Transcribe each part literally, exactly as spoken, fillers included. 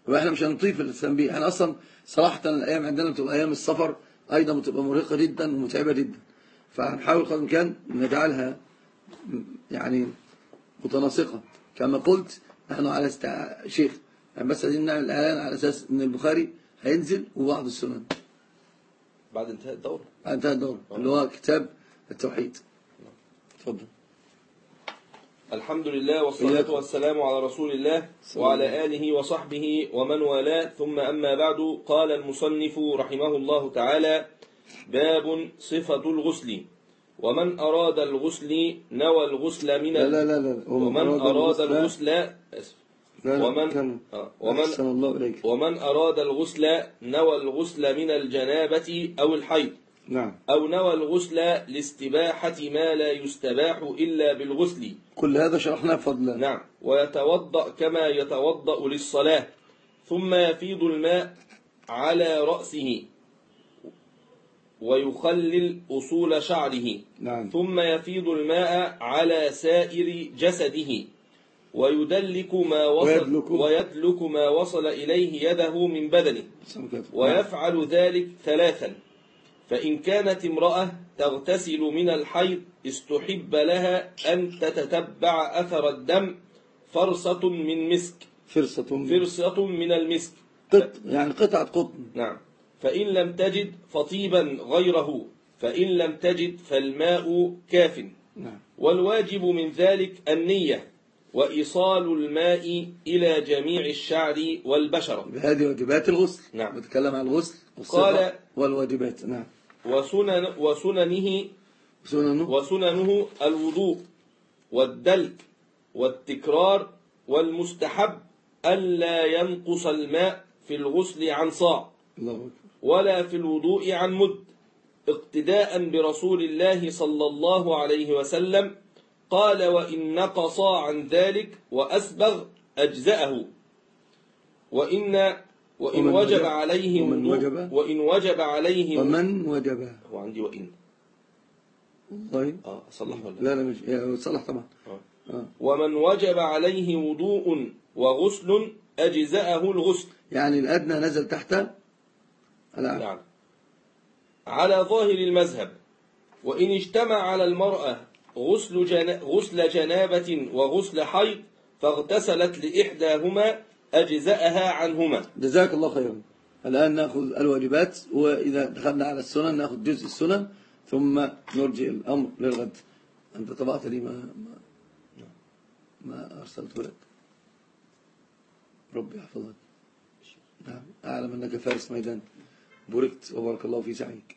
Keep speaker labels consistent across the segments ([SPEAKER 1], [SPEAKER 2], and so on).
[SPEAKER 1] يبقى احنا مش هنطيف التنبيه. احنا اصلا صراحة الايام عندنا بتبقى ايام السفر ايضا بتبقى مرهقة جدا ومتعبة جدا، فهنحاول قدر الامكان نجعلها يعني متناسقة. كما قلت نحن على استع... شيخ يعني بس عايزين نعمل اعلان على اساس ان البخاري هينزل وبعض السنن
[SPEAKER 2] بعد انتهاء الدورة
[SPEAKER 1] بعد انتهاء الدورة اللي هو كتاب التوحيد. اتفضل.
[SPEAKER 2] الحمد لله والصلاة والسلام على رسول الله وعلى آله وصحبه ومن والاه، ثم أما بعد. قال المصنف رحمه الله تعالى: باب صفة الغسل. ومن أراد الغسل نوى الغسل من
[SPEAKER 1] لا لا لا, لا.
[SPEAKER 2] ومن أراد الغسل أسف ومن
[SPEAKER 1] ومن,
[SPEAKER 2] ومن أراد الغسل نوى الغسل من الجنابة أو الحيض.
[SPEAKER 1] نعم.
[SPEAKER 2] أو نوى الغسل لاستباحة ما لا يستباح إلا بالغسل.
[SPEAKER 1] كل هذا شرحناه بفضل.
[SPEAKER 2] نعم. ويتوضأ كما يتوضأ للصلاة، ثم يفيض الماء على رأسه ويخلل أصول شعره.
[SPEAKER 1] نعم.
[SPEAKER 2] ثم يفيض الماء على سائر جسده ويدلك ما وصل ويدلك, ويدلك ما وصل إليه يده من بدنه، ويفعل ذلك ثلاثا. فإن كانت امرأة تغتسل من الحيض استحب لها أن تتتبع أثر الدم فرصة من مسك
[SPEAKER 1] فرصة
[SPEAKER 2] فرصة من المسك
[SPEAKER 1] قط يعني قطعة قطن.
[SPEAKER 2] نعم. فإن لم تجد فطيبا غيره، فإن لم تجد فالماء كاف.
[SPEAKER 1] نعم.
[SPEAKER 2] والواجب من ذلك النية وإيصال الماء إلى جميع الشعر والبشرة.
[SPEAKER 1] هذه واجبات الغسل.
[SPEAKER 2] نعم.
[SPEAKER 1] بتكلم عن الغسل
[SPEAKER 2] قال
[SPEAKER 1] والواجبات. نعم.
[SPEAKER 2] وسنن وسننه
[SPEAKER 1] سننه
[SPEAKER 2] وسننه الوضوء والدلك والتكرار، والمستحب ألا ينقص الماء في الغسل عن صاع ولا في الوضوء عن مد، اقتداء برسول الله صلى الله عليه وسلم. قال: وإن نقص عن ذلك وأسبغ أجزأه. وإن وإن وجب عليه وضوء وإن وجب عليه
[SPEAKER 1] ومن وجب
[SPEAKER 2] هو عندي وإن
[SPEAKER 1] طيب
[SPEAKER 2] اه صلح ولا
[SPEAKER 1] لا لا مش صلح طبعا.
[SPEAKER 2] آه. آه. ومن وجب عليه وضوء وغسل أجزأه الغسل، يعني
[SPEAKER 1] الأدنى نزل تحت.
[SPEAKER 2] نعم على ظاهر المذهب. وإن اجتمع على المرأة غسل جنا... غسل جنابة وغسل حيض فاغتسلت لإحداهما أجزأها عنهما.
[SPEAKER 1] جزاك الله خيرا. الآن نأخذ الواجبات، وإذا دخلنا على السنن نأخذ جزء السنن ثم نرجع الأمر للغد. أنت طبعت لي ما ما, ما أرسلت لك. ربي يحفظك. نعم. أعلم أنك فارس ميدان، بوركت وبارك الله في سعيك.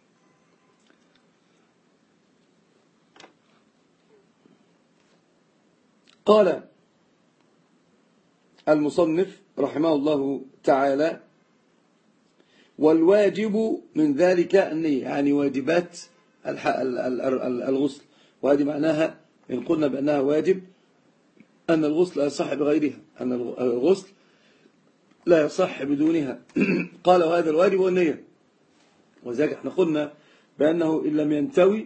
[SPEAKER 1] قال المصنف رحمه الله تعالى: والواجب من ذلك النية، يعني واجبات الغسل. وهذه معناها إن قلنا بأنها واجب أن الغسل لا يصح بغيرها، أن الغسل لا يصح بدونها. قال: وهذا الواجب والنية. وذلك احنا قلنا بأنه إن لم ينتوي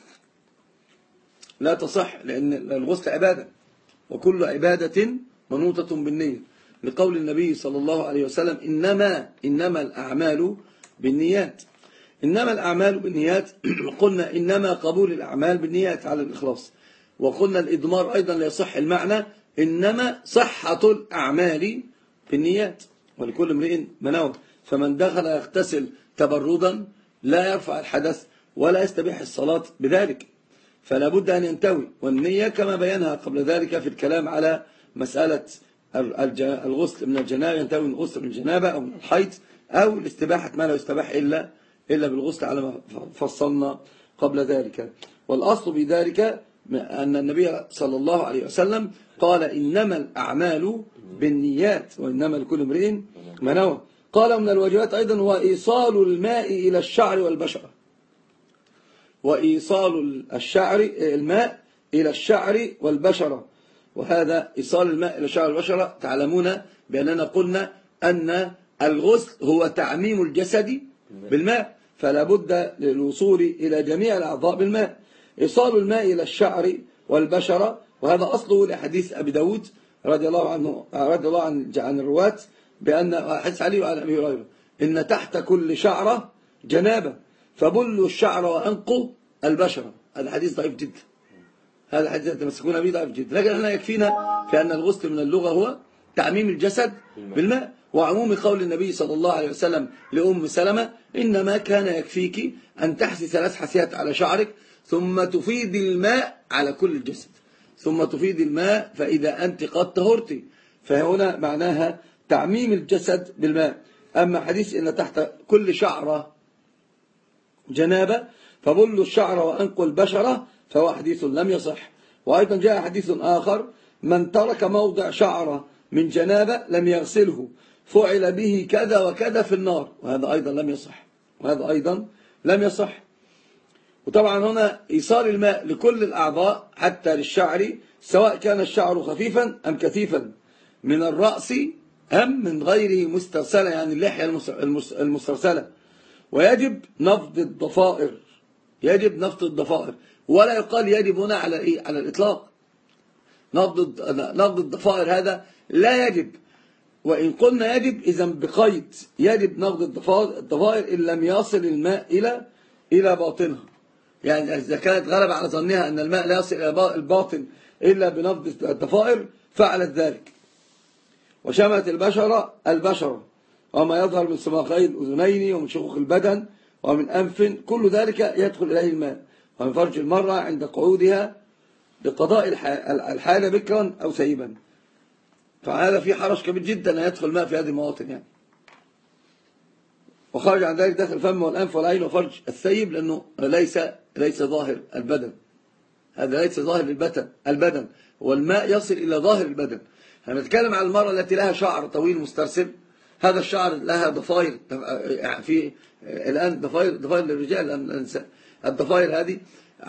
[SPEAKER 1] لا تصح، لأن الغسل عبادة، وكل عبادة منوطة بالنية، لقول النبي صلى الله عليه وسلم: إنما إنما الأعمال بالنيات. إنما الأعمال بالنيات. قلنا إنما قبول الأعمال بالنيات على الإخلاص. وقلنا الإضمار أيضا لا يصح المعنى، إنما صحة الأعمال بالنيات، ولكل امرئ ما نوى. فمن دخل يغتسل تبردا لا يرفع الحدث ولا يستبيح الصلاة بذلك، فلا بد أن ينتوي. والنية كما بينها قبل ذلك في الكلام على مسألة الغسل من الجنابة، ينتوي من الغسل من الجنابة أو من الحيض أو الاستباحة ما لا يستباح إلا إلا بالغسل على ما فصلنا قبل ذلك. والأصل بذلك أن النبي صلى الله عليه وسلم قال: إنما الأعمال بالنيات وإنما لكل امرئ ما نوى. قال: من الواجبات أيضا هو إيصال الماء إلى الشعر والبشرة. وإيصال الشعر الماء إلى الشعر والبشرة. وهذا إيصال الماء إلى الشعر والبشرة، تعلمون بأننا قلنا أن الغسل هو تعميم الجسد بالماء، فلا بد للوصول إلى جميع الأعضاء بالماء. إيصال الماء إلى الشعر والبشرة، وهذا أصله لحديث أبي داود رضي الله عنه رضي الله عن عن الرواة بأن حديث علي وعن أبي هريرة إن تحت كل شعرة جنابة فبلوا الشعر وأنقوا البشرة. هذا حديث ضعيف جدا، هذا الحديث تمسكون به ضعيف جدا، لكن احنا يكفينا في أن الغسل من اللغة هو تعميم الجسد بالماء، وعموم قول النبي صلى الله عليه وسلم لأم سلمة إنما كان يكفيك أن تحثي ثلاث حثيات على شعرك ثم تفيد الماء على كل الجسد، ثم تفيد الماء فإذا أنت قد طهرتي، فهنا معناها تعميم الجسد بالماء. أما حديث إن تحت كل شعرة جنابة فبلوا الشعر وأنقوا البشرة فهو حديث لم يصح. وأيضا جاء حديث آخر من ترك موضع شعرة من جنابة لم يغسله فعل به كذا وكذا في النار، وهذا أيضا لم يصح، وهذا أيضا لم يصح. وطبعا هنا إيصال الماء لكل الأعضاء حتى للشعر سواء كان الشعر خفيفا أم كثيفا من الرأس أم من غيره مسترسلة، يعني اللحية المسترسلة. ويجب نفض الضفائر، يجب نفض الضفائر، ولا يقال يجب هنا على إيه؟ على الإطلاق. نفض نفض الضفائر هذا لا يجب، وإن قلنا يجب إذا بقيد يجب نفض الضفائر إن لم يصل الماء إلى إلى باطنها. يعني إذا كانت غلب على ظنها أن الماء لا يصل إلى الباطن إلا بنفض الضفائر فعلت ذلك. وشمت البشرة البشرة وما يظهر من سماخي الأذنين ومن شقوق البدن ومن أنف كل ذلك يدخل إليه الماء، ومن فرج المرأة عند قعودها لقضاء الحالة بكرا أو سيبا. فهذا في حرج كبير جدا أن يدخل الماء في هذه المواطن يعني. وخرج عن ذلك داخل الفم والأنف والعين وفرج الثيب لأنه ليس ليس ظاهر البدن، هذا ليس ظاهر البدن البدن والماء يصل إلى ظاهر البدن. هنتكلم عن المرأة التي لها شعر طويل مسترسل، هذا الشعر لها ضفائر في الآن ضفائر ضفائر للرجال النساء. الضفائر هذه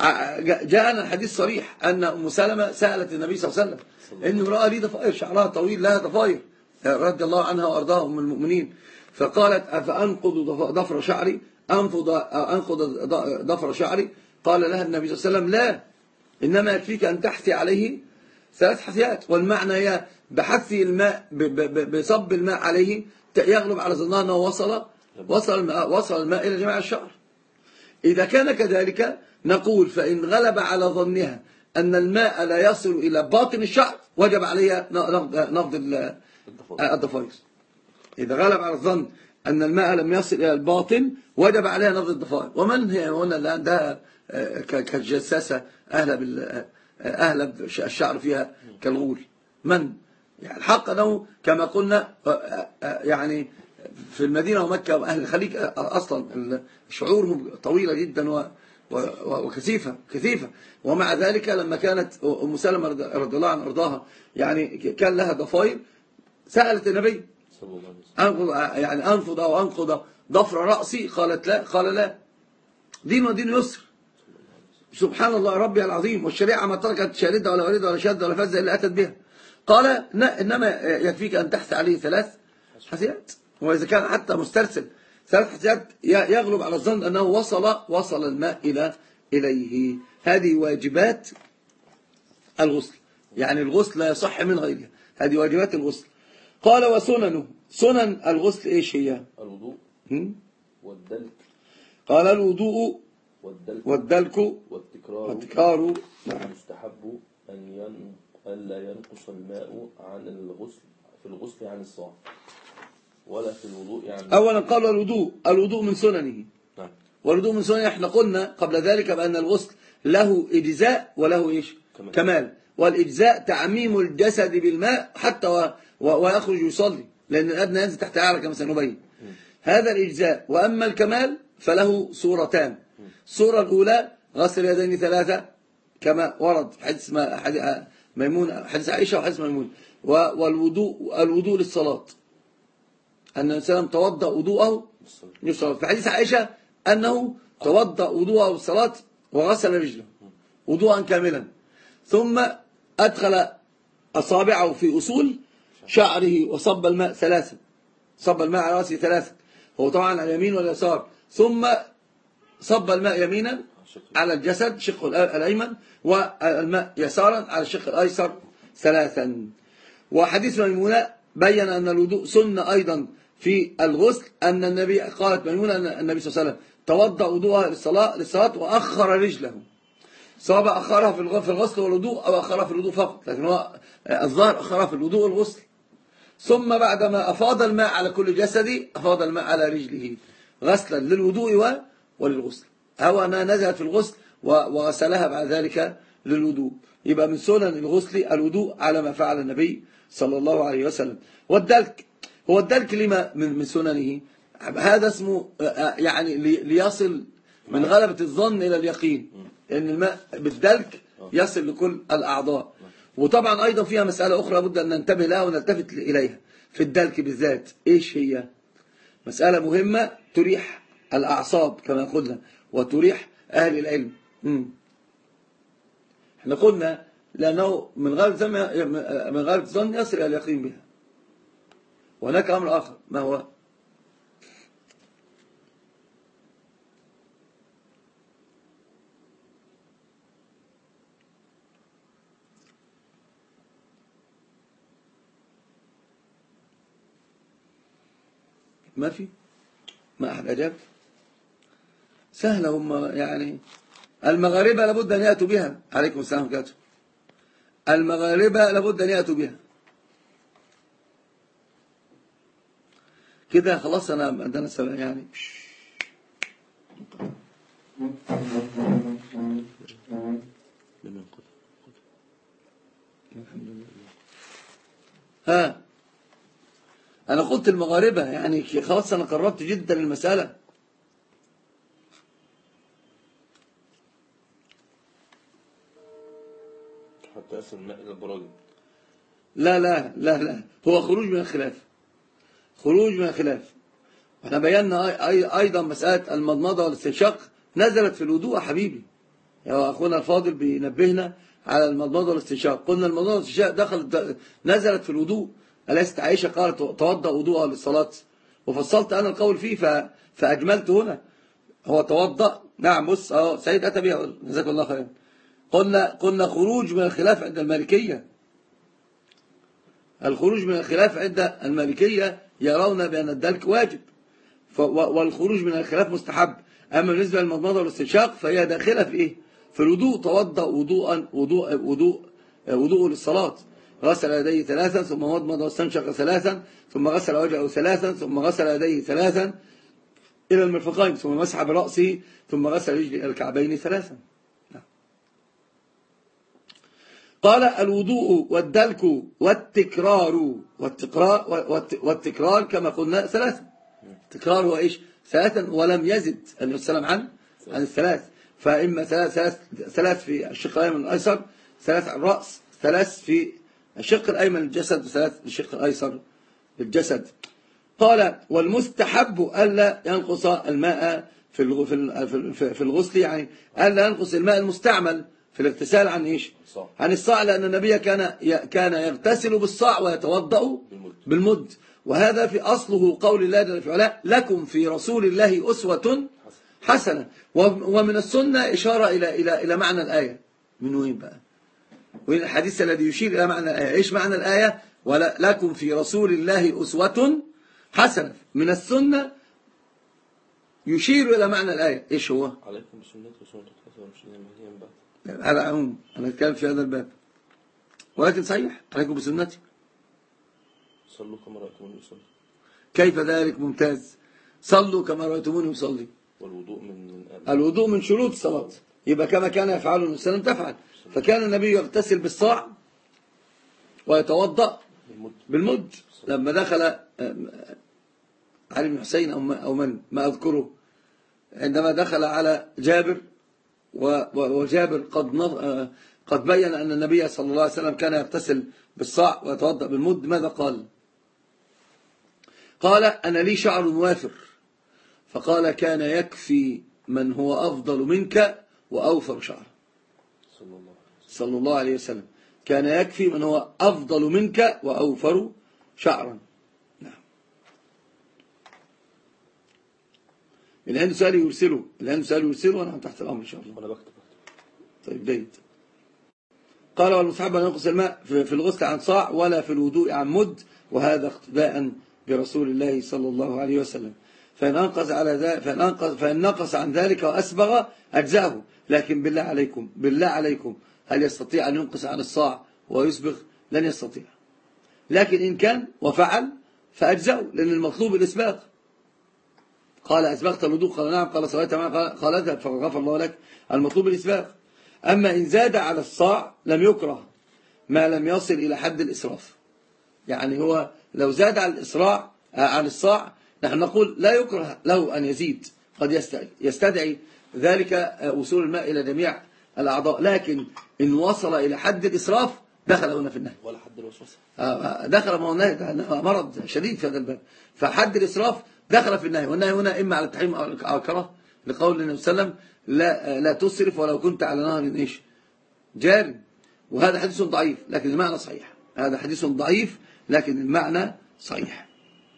[SPEAKER 1] جاءنا الحديث صريح أن أم سلمة سألت النبي صلى الله عليه وسلم إن امرأة لي ضفائر شعرها طويل لها ضفائر رضي الله عنها وأرضاها أم المؤمنين، فقالت أفأنقض ضفر شعري أنفض أنقض ضفر شعري؟ قال لها النبي صلى الله عليه وسلم لا، إنما يكفيك أن تحثي عليه ثلاث حثيات. والمعنى هي بحث الماء بصب الماء عليه يغلب على ظنها أنه وصل وصل الماء, وصل الماء إلى جميع الشعر. إذا كان كذلك نقول فإن غلب على ظنها أن الماء لا يصل إلى باطن الشعر وجب عليها نفض الضفائر. إذا غلب على الظن أن الماء لم يصل إلى الباطن وجب عليها نفض الضفائر. ومن هي هنا اللي عندها كالجساسة أهلا بال أهلا الشعر فيها كالغول؟ من يعني الحق أنه كما قلنا يعني في المدينة ومكة وأهل الخليج أصلا شعورهم طويلة جدا وكثيفة كثيفة، ومع ذلك لما كانت أم سلمة رضي الله عنها أرضاها يعني كان لها ضفائر سألت النبي أنفض يعني أنفض أو أنقض ضفر رأسي؟ قالت لا، قال لا، دين ودين يسر. سبحان الله ربي العظيم، والشريعة ما تركت شاردة ولا وردة ولا شاذة ولا فزة إلا أتت بها. قال إنما يكفيك أن تحث عليه ثلاث حثيات، وإذا كان حتى مسترسل ثلاث حثيات يغلب على الظن أنه وصل وصل الماء إلى إليه. هذه واجبات الغسل، يعني الغسل لا يصح من غيرها، هذه واجبات الغسل. قال وسننه، سنن الغسل إيش هي؟
[SPEAKER 2] الوضوء والدلك. قال
[SPEAKER 1] الوضوء والدلك, والدلك
[SPEAKER 2] والتكرار,
[SPEAKER 1] والتكرار.
[SPEAKER 2] نعم. يستحب أن ألا ينقص الماء عن الغسل في الغسل عن الصلاة ولا في الوضوء يعني.
[SPEAKER 1] أولا قال الوضوء، الوضوء من سننه.
[SPEAKER 2] نعم.
[SPEAKER 1] والوضوء من سننه. احنا قلنا قبل ذلك بأن الغسل له إجزاء وله إيش؟ كمال. كمال. والإجزاء تعميم الجسد بالماء حتى و... و... ويخرج يصلي، لأن الأدنى ينزل تحت أعلى كما سنبين. هذا الإجزاء. وأما الكمال فله صورتان. الصورة الأولى غسل اليدين ثلاثة كما ورد حديث ميمون، حديث عائشة وحديث ميمون. والوضوء الوضوء للصلاة، أن الإنسان توضأ وضوءه للصلاة. في حديث عائشة أنه توضأ وضوءه للصلاة وغسل رجله وضوءا كاملا، ثم أدخل أصابعه في أصول شعره وصب الماء ثلاثة، صب الماء على رأسه ثلاثة، هو طبعا على اليمين واليسار، ثم صب الماء يمينا على الجسد شق الأيمن والماء يسارا على الشق الأيسر ثلاثا. وحديث ميمونة بين أن الوضوء سنة أيضا في الغسل، أن النبي قالت ميمونة أن النبي صلى الله عليه وسلم توضأ وضوءها للصلاة للصلاة وأخر رجله، سواء أخرها في الغسل والوضوء أو أخرها في الوضوء فقط، لكن هو الظاهر أخرها في الوضوء والغسل. ثم بعدما أفاض الماء على كل جسده أفاض الماء على رجله غسلا للوضوء وللغسل، أو أنها نزلت في الغسل وغسلها بعد ذلك للوضوء. يبقى من سنن الغسل الوضوء على ما فعل النبي صلى الله عليه وسلم. والدلك هو الدلك لما من سننه، هذا اسمه يعني ليصل من غلبة الظن إلى اليقين، لأن الماء بالدلك يصل لكل الأعضاء. وطبعا أيضا فيها مسألة أخرى بد أن ننتبه لها ونلتفت إليها في الدلك بالذات. إيش هي؟ مسألة مهمة تريح الأعصاب كما قلنا وتريح أهل العلم. مم. احنا قلنا لأنه من غالب من غالب الظن يصل إلى اليقين بها. وهناك أمر آخر، ما هو؟ ما في ما أحد أجاب. سهلة هم يعني المغاربة لابد أن يأتوا بها. عليكم السلام عليكم. المغاربة لابد أن يأتوا بها كده. خلاص أنا عندنا سبع يعني. ها أنا قلت المغاربة يعني خلاص أنا قربت جدا المسألة.
[SPEAKER 2] حتى أصل الماء إلى البراجم.
[SPEAKER 1] لا لا لا لا هو خروج من الخلاف، خروج من الخلاف. احنا بينا أيضا مسألة المضمضة والاستنشاق نزلت في الوضوء يا حبيبي. يا أخونا الفاضل بينبهنا على المضمضة والاستنشاق. قلنا المضمضة والاستنشاق دخلت نزلت في الوضوء. ألست عائشة قالت توضأ وضوءها للصلاة، وفصلت أنا القول فيه فأجملت هنا. هو توضأ نعم. بص أهو سيد أتى بها جزاك الله خير. قلنا قلنا خروج من الخلاف عند المالكية. الخروج من الخلاف عند المالكية يرون بأن الدلك واجب والخروج من الخلاف مستحب. أما بالنسبة للمضمضة والاستنشاق فهي داخلة في إيه؟ في الوضوء. توضأ وضوءا وضوء وضوء وضوء للصلاة، غسل يديه ثلاثا ثم مضمض واستنشق ثلاثا ثم غسل وجهه ثلاثا ثم غسل يديه ثلاثا إلى المرفقين ثم مسح برأسه ثم غسل رجله الكعبين ثلاثا. قال الوضوء والدلك والتكرار والتكرار والتكرار كما قلنا ثلاثا. التكرار هو إيش؟ ثلاثا ولم يزد النبي صلى الله عليه وسلم عن عن الثلاث. فإما ثلاث ثلاث ثلاث في الشق الأيمن والأيسر، ثلاث على الرأس، ثلاث في الشق الأيمن للجسد، وثلاث للشق الأيسر للجسد. قال والمستحب ألا ينقص الماء في في الغسل، يعني ألا ينقص الماء المستعمل في الاغتسال عن إيش؟ عن الصاع، لأن النبي كان كان يغتسل بالصاع ويتوضأ بالمد. وهذا في أصله قول الله جل في علاه لكم في رسول الله أسوة حسنة. ومن السنة إشارة إلى إلى إلى معنى الآية. من وين بقى؟ وين الحديث الذي يشير إلى معنى الآية؟ إيش معنى الآية؟ ولا لكم في رسول الله أسوة حسنة. من السنة يشير إلى معنى الآية. إيش هو؟
[SPEAKER 2] عليكم بسنة وسنة الخلفاء الراشدين المهديين بعد.
[SPEAKER 1] على عموم أنا أتكلم في هذا الباب، ولكن صحيح عليكم بسنتي.
[SPEAKER 2] صلوا كما رأيتموني أصلي.
[SPEAKER 1] كيف ذلك؟ ممتاز. صلوا كما رأيتموني أصلي.
[SPEAKER 2] والوضوء من
[SPEAKER 1] الوضوء من شروط الصلاة. يبقى كما كان يفعله النبي صلى الله عليه وسلم تفعل. فكان النبي يغتسل بالصاع ويتوضأ بالمد. لما دخل علي بن حسين أو من ما أذكره، عندما دخل على جابر وجابر قد قد بين أن النبي صلى الله عليه وسلم كان يغتسل بالصاع ويتوضأ بالمد، ماذا قال؟ قال أنا لي شعر وافر. فقال كان يكفي من هو أفضل منك وأوفر شعرا. صلى الله عليه وسلم كان يكفي من هو أفضل منك وأوفر شعرا. نعم. اللي عنده سؤال يرسله، اللي عنده سؤال يرسله وأنا تحت الأمر إن شاء الله.
[SPEAKER 2] أنا بكتب.
[SPEAKER 1] طيب جيد. قال والمستحب أن ينقص الماء في الغسل عن صاع ولا في الوضوء عن مد، وهذا اقتداء برسول الله صلى الله عليه وسلم. فإن أنقص على ذلك فإن أنقص فإن نقص عن ذلك وأسبغ أجزأه. لكن بالله عليكم بالله عليكم هل يستطيع أن ينقص عن الصاع ويسبغ؟ لن يستطيع. لكن إن كان وفعل فأجزأه، لأن المطلوب الإسباغ. قال أسبغت الوضوء؟ قال نعم. قال صليت معه؟ قال اذهب فغفر الله لك. المطلوب الإسباغ. أما إن زاد على الصاع لم يكره ما لم يصل إلى حد الإسراف. يعني هو لو زاد على الإسراع عن الصاع نحن نقول لا يكره له أن يزيد، قد يستدعي ذلك وصول الماء إلى جميع الأعضاء. لكن إن وصل إلى حد الإسراف دخل هنا في النهي،
[SPEAKER 2] ولا حد الوسوسة
[SPEAKER 1] دخل. ما هو النهي مرض شديد في هذا الباب، فحد الإسراف دخل في النهي. والنهي هنا إما على التحريم أو على الكراهة، لقول النبي صلى الله عليه وسلم لا, لا تسرف ولو كنت على نهر إيش جار. وهذا حديث ضعيف لكن المعنى صحيح. هذا حديث ضعيف لكن المعنى صحيح.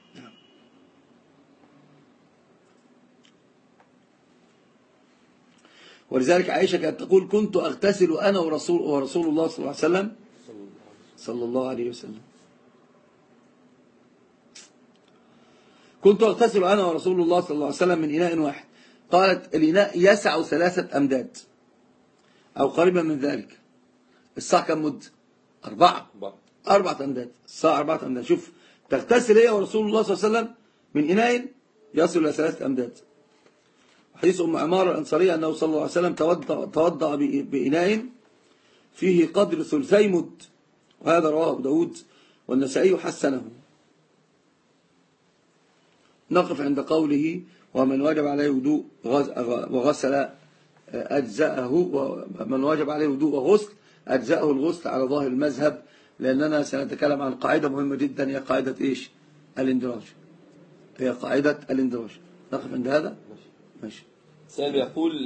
[SPEAKER 1] ولذلك عائشة كانت تقول كنت أغتسل أنا ورسول, ورسول الله صلى الله عليه وسلم صلى الله عليه وسلم كنت أغتسل أنا ورسول الله صلى الله عليه وسلم من إناء واحد. قالت الإناء يسع ثلاثة أمداد أو قريبا من ذلك. الصاع كم مد؟ أربعة أربعة أمداد. الصاع أربعة أمداد. شوف تغتسل هي ورسول الله صلى الله عليه وسلم من إناء يصل إلى ثلاثة أمداد. حديث أم عمار الأنصارية أنه صلى الله عليه وسلم توضأ, توضأ بإناء فيه قدر ثلثي مد، وهذا رواه أبو داود والنسائي حسنه. نقف عند قوله ومن وجب عليه وضوء وغسل أجزأه، ومن وجب عليه وضوء وغسل أجزأه الغسل على ظاهر المذهب، لأننا سنتكلم عن قاعدة مهمة جدا هي قاعدة إيش؟ الاندراج. هي قاعدة الاندراج. نقف عند هذا. ماشي.
[SPEAKER 2] سؤال يقول